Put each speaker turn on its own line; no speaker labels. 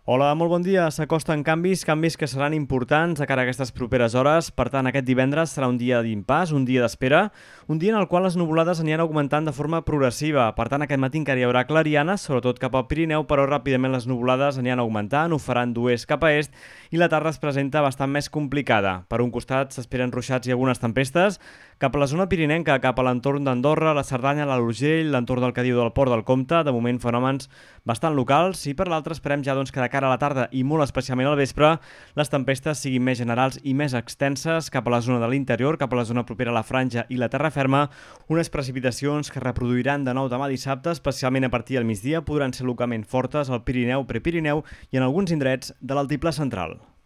Hola, molt bon dia. S'acosten canvis que seran importants de cara a aquestes properes hores. Per tant, aquest divendres serà un dia d'impàs, un dia d'espera, un dia en el qual les nuvolades aniran augmentant de forma progressiva. Per tant, aquest matí encara hi haurà clarianes, sobretot cap al Pirineu, però ràpidament les nuvolades aniran augmentant, ho faran d'oest cap a est, i la tarda es presenta bastant més complicada. Per un costat s'esperen ruixats i algunes tempestes, cap a la zona pirinenca, cap a l'entorn d'Andorra, la Cerdanya, l'Alt Urgell, l'entorn del Cadiu del Port del Comte, de moment fenòmens bastant locals, i per l'altre esperem ja que de cara a la tarda i molt especialment al vespre les tempestes siguin més generals i més extenses cap a la zona de l'interior, cap a la zona propera a la Franja i la terra ferma, unes precipitacions que reproduiran de nou demà dissabte, especialment a partir del migdia, podran ser localment fortes al Pirineu, Prepirineu i en alguns indrets de l'altiplà central.